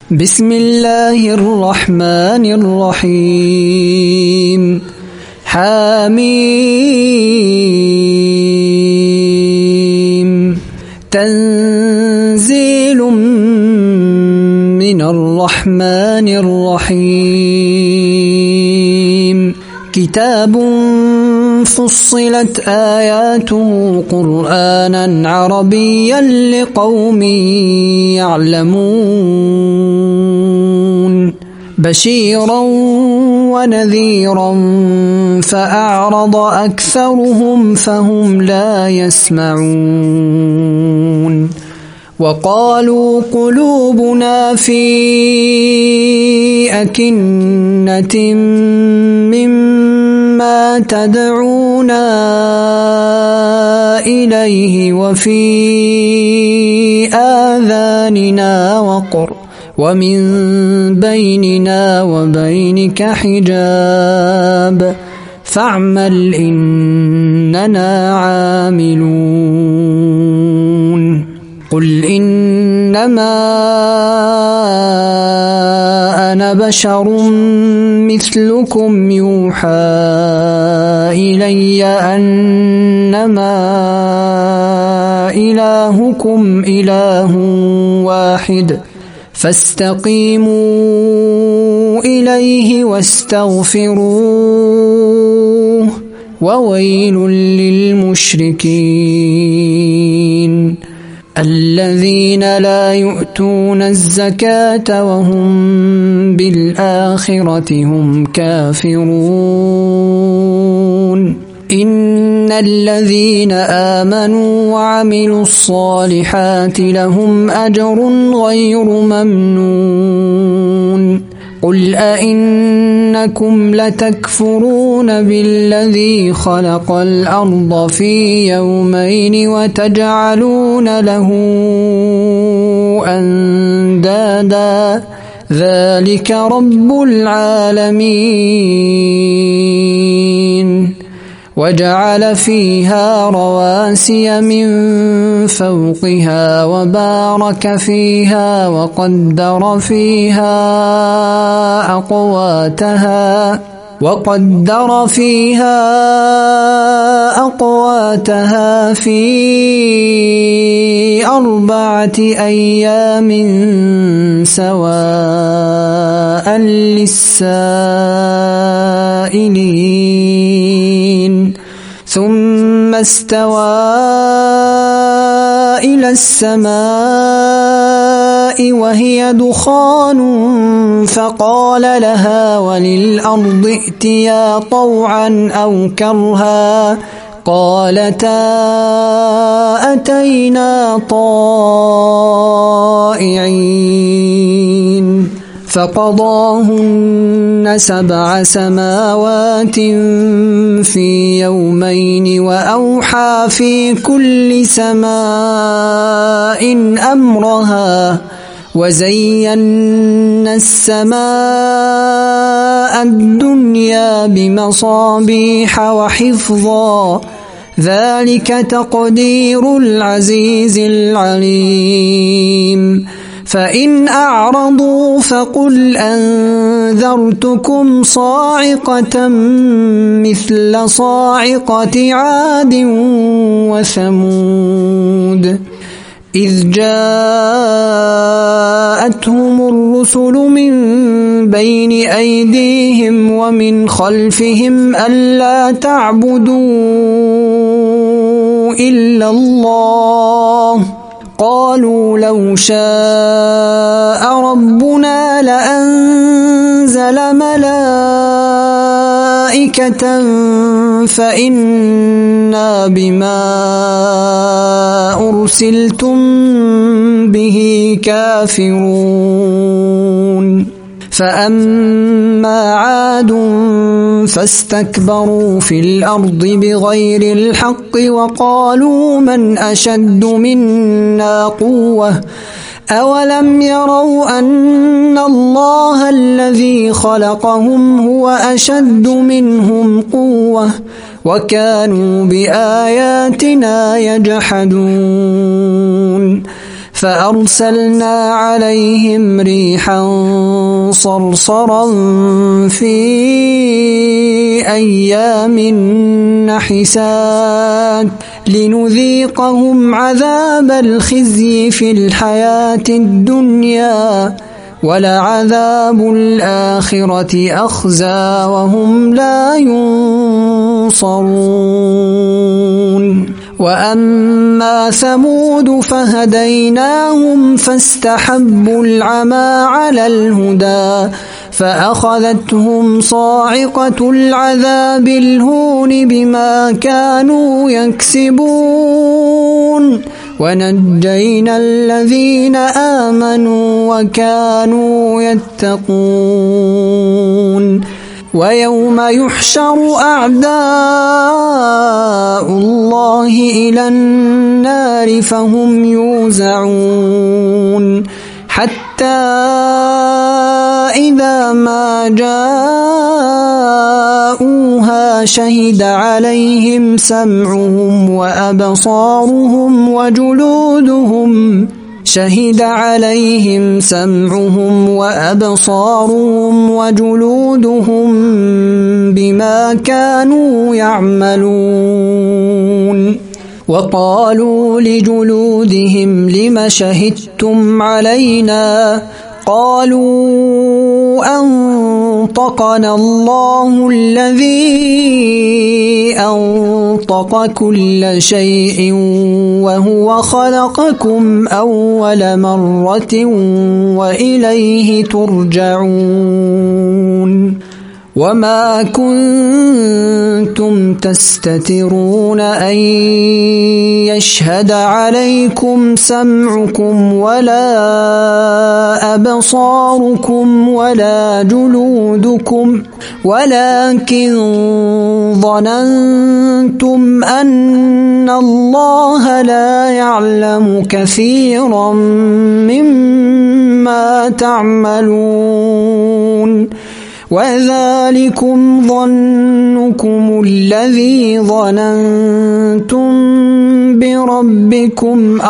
بسم الله الرحمن الرحيم حميم تنزيل من الرحمن الرحيم كتاب فصلت آياته قرآنا عربيا لقوم يعلمون بشيرا ونذيرا فأعرض أكثرهم فهم لا يسمعون وقالوا قلوبنا في أكنة مما تدعونا إليه وفي آذاننا وقر ومن بيننا وبينك حجاب فاعمل إننا عاملون قل إنما أنا بشر مثلكم يوحى إلي أنما إلهكم إله واحد فاستقيموا إليه واستغفروه وويل للمشركين الذين لا يؤتون الزكاة وهم بالآخرة هم كافرون إن الذين آمنوا وعملوا الصالحات لهم أجر غير ممنون قل أئنكم لتكفرون بالذي خلق الأرض في يومين وتجعلون له أندادا ذلك رب العالمين وجعل فيها رواسي من فوقها وبارك فيها وقدر فيها أقواتها في 4 أيام سواء للسائلين ثم استوى إلى السماء وهي دخان فقال لها وللأرض ائتيا طوعا أو كرها قالتا أتينا طائعين فقضاهن 7 سماوات في يومين وأوحى في كل سماء أمرها وزينا السماء الدنيا بمصابيح وحفظا ذلك تقدير العزيز العليم فإن أعرضوا فقل أنذرتكم صاعقة مثل صاعقة عاد وثمود إذ جاءتهم الرسل من بين أيديهم ومن خلفهم ألا تعبدوا إلا الله قالوا لو شاء ربنا لأنزل ملائكة فإنا بما أرسلتم به كافرون فأما عاد فاستكبروا في الأرض بغير الحق وقالوا من أشد منا قوة أولم يروا أن الله الذي خلقهم هو أشد منهم قوة وكانوا بآياتنا يجحدون فأرسلنا عليهم ريحا صرصرا في أيام نحسات لنذيقهم عذاب الخزي في الحياة الدنيا ولعذاب الآخرة أخزى وهم لا ينصرون وأما ثمود فهديناهم فاستحبوا العمى على الهدى فأخذتهم صاعقة العذاب الهون بما كانوا يكسبون ونجينا الذين آمنوا وكانوا يتقون ويوم يحشر أعداء الله إلى النار فهم يوزعون حتى إذا ما جاءوها شهد عليهم سمعهم وأبصارهم وجلودهم بما كانوا يعملون وقالوا لجلودهم لم شهدتم علينا قالوا أنطقنا الله الذي أنطق كل شيء وهو خلقكم أول مرة وإليه ترجعون وما كنتم تستترون أن يشهد عليكم سمعكم ولا أبصاركم ولا جلودكم ولكن ظننتم أن الله لا يعلم كثيرا مما تعملون وذلكم ظنكم الذي ظننتم بربكم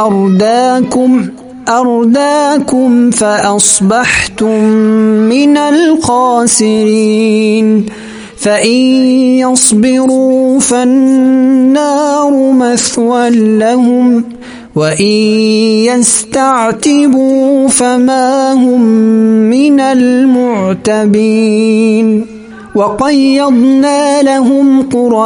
أرداكم فأصبحتم من الخاسرين فإن يصبروا فالنار مثوى لهم وإن يستعتبوا فما هم من المعتبين وقيضنا لهم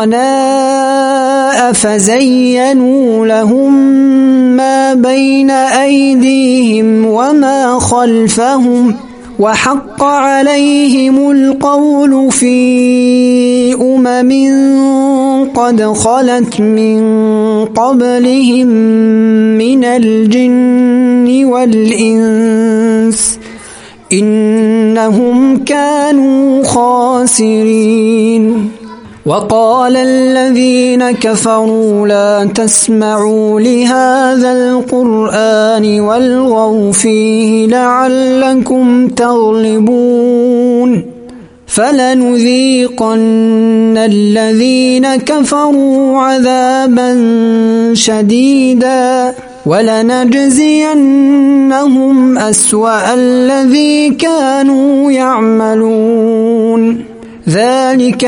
قرناء فزينوا لهم ما بين أيديهم وما خلفهم وحق عليهم القول في قد خلت من قبلهم من الجن والإنس إنهم كانوا خاسرين وقال الذين كفروا لا تسمعوا لهذا القرآن والغوا فيه لعلكم تغلبون فلنذيقن الذين كفروا عذابا شديدا ولنجزينهم أسوأ الذي كانوا يعملون ذلك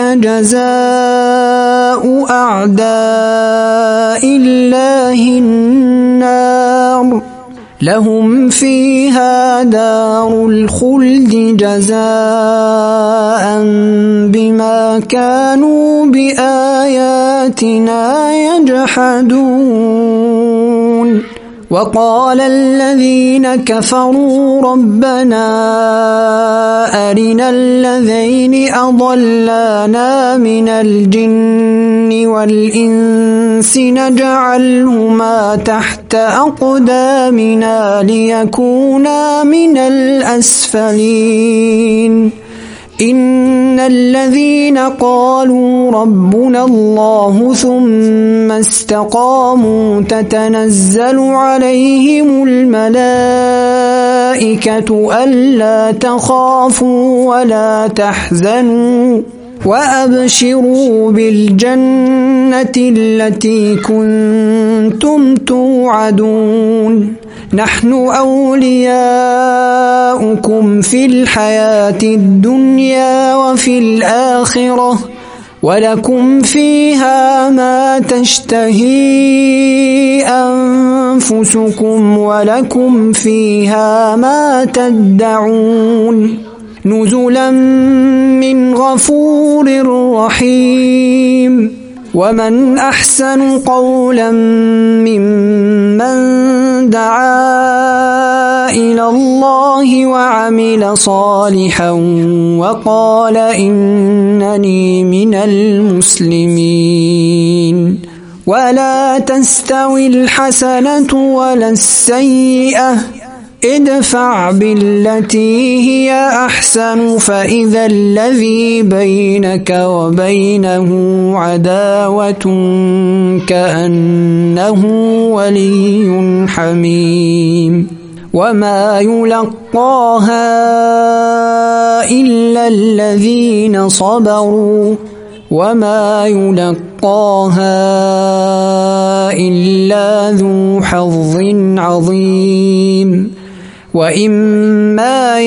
جزاء أعداء الله النار لهم فيها دار الخلد جزاء بما كانوا بآياتنا يجحدون وقال الذين كفروا ربنا أرنا الذين أضلانا من الجن والإنس نجعلهما تحت أقدامنا ليكونا من الأسفلين إن الذين قالوا ربنا الله ثم استقاموا تتنزل عليهم الملائكة ألا تخافوا ولا تحزنوا وأبشروا بالجنة التي كنتم توعدون نحن أولياؤكم في الحياة الدنيا وفي الآخرة ولكم فيها ما تشتهي أنفسكم ولكم فيها ما تدعون نزلا من غفور رحيم ومن أحسن قولا ممن دعا إلى الله وعمل صالحا وقال إنني من المسلمين ولا تستوي الحسنة ولا السيئة ادفع بالتي هي أحسن فإذا الذي بينك وبينه عداوة كأنه ولي حميم وما يلقاها إلا الذين صبروا وما يلقاها إلا ذو حظ عظيم وإما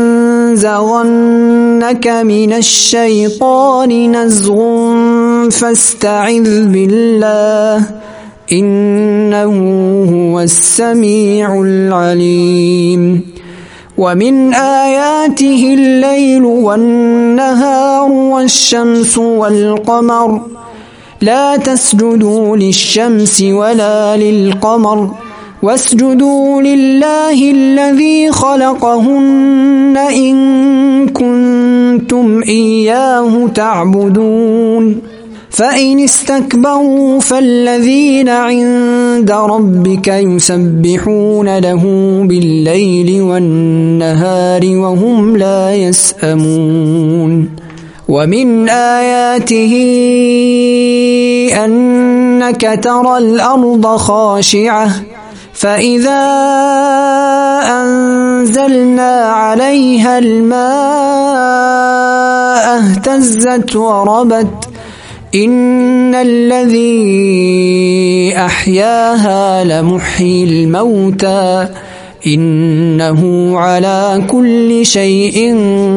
ينزغنك من الشيطان نزغ فاستعذ بالله إنه هو السميع العليم ومن آياته الليل والنهار والشمس والقمر لا تسجدوا للشمس ولا للقمر واسجدوا لله الذي خلقهن إن كنتم إياه تعبدون فإن استكبروا فالذين عند ربك يسبحون له بالليل والنهار وهم لا يسأمون ومن آياته أنك ترى الأرض خاشعة فإذا أنزلنا عليها الماء اهتزت وربت إن الذي أحياها لمحيي الموتى إنه على كل شيء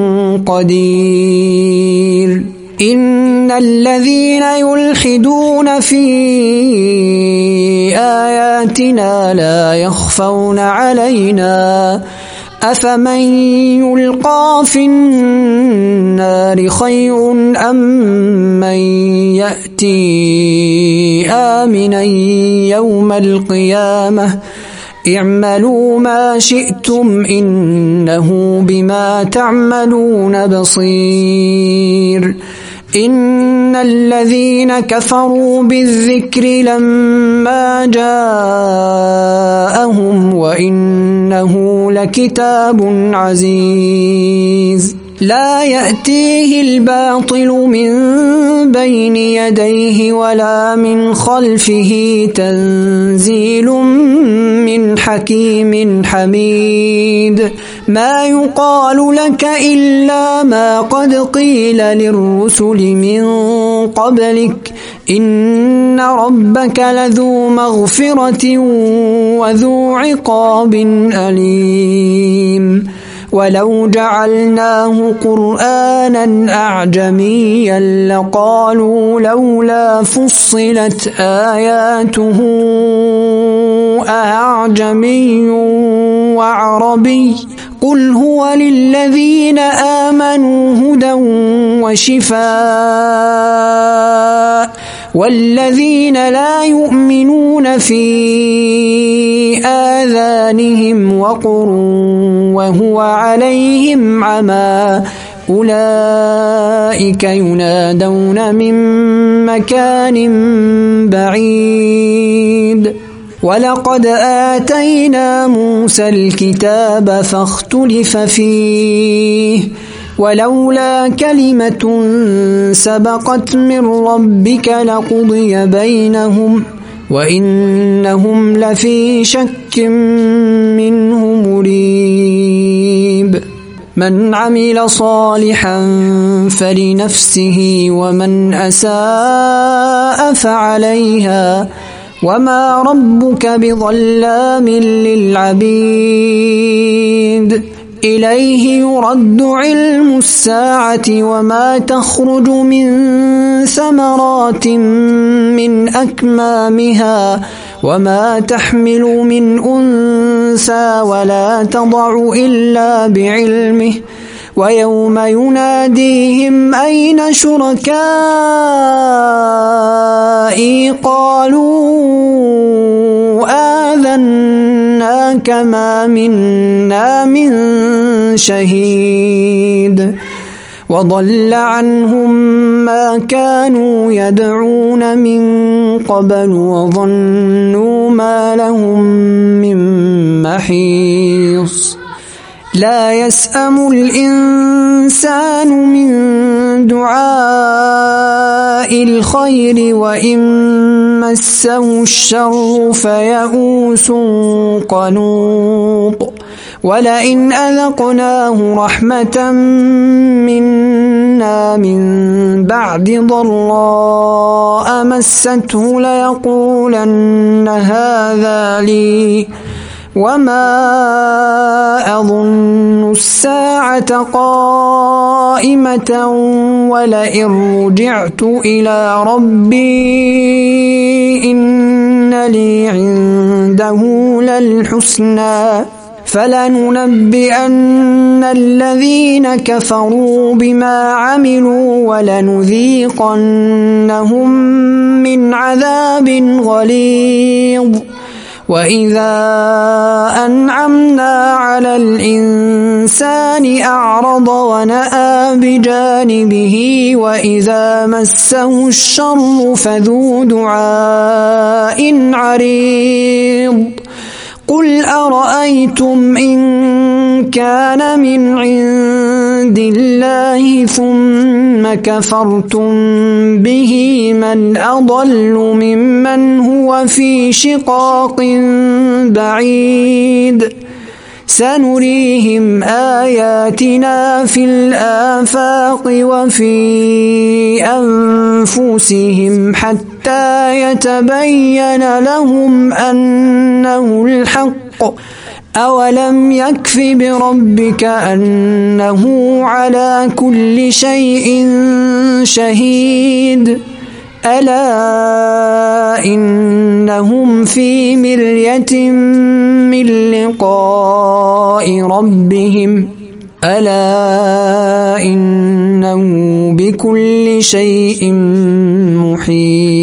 قدير إن الذين يلحدون في آياتنا لا يخفون علينا أفمن يلقى في النار خير أم من يأتي آمنا يوم القيامة اعملوا ما شئتم إنه بما تعملون بصير إن الذين كفروا بالذكر لما جاءهم وإنه لكتاب عزيز لا يأتيه الباطل من بين يديه ولا من خلفه تنزيل من حكيم حميد ما يقال لك إلا ما قد قيل للرسل من قبلك إن ربك لذو مغفرة وذو عقاب أليم ولو جعلناه قرآنا أعجميا لقالوا لولا فصلت آياته أعجمي وعربي قل هو للذين آمنوا هدى وشفاء والذين لا يؤمنون في آذانهم وقر وهو عليهم عمى أولئك ينادون من مكان بعيد ولقد آتينا موسى الكتاب فاختلف فيه ولولا كلمة سبقت من ربك لقضي بينهم وإنهم لفي شك منه مريب من عمل صالحا فلنفسه ومن أساء فعليها وما ربك بظلام للعبيد إليه يرد علم الساعة وما تخرج من ثمرات من أكمامها وما تحمل من أنثى ولا تضع إلا بعلمه ويوم يناديهم أين شركائي قالوا آذناك ما منا من شهيد وضل عنهم ما كانوا يدعون من قبل وظنوا ما لهم من محيص لا يسأم الإنسان من دعاء الخير وإن مسه الشر فيئوس قنوط ولئن أذقناه رحمة منا من بعد ضراء مسته ليقولن هذا لي وما أظن الساعة قائمة ولئن رجعت إلى ربي إن لي عنده للحسنى فلننبئن الذين كفروا بما عملوا ولنذيقنهم من عذاب غليظ وإذا أنعمنا على الإنسان أعرض ونأى بجانبه وإذا مسه الشر فذو دعاء عريض قل أرأيتم إن كان من عند الله ثم كفرتم به من أضل ممن هو في شقاق بعيد سنريهم آياتنا في الآفاق وفي أنفسهم حتى يتبين لهم أنه الحق أولم يكف بربك أنه على كل شيء شهيد ألا إنهم في مرية من لقاء ربهم ألا إنه بكل شيء محيط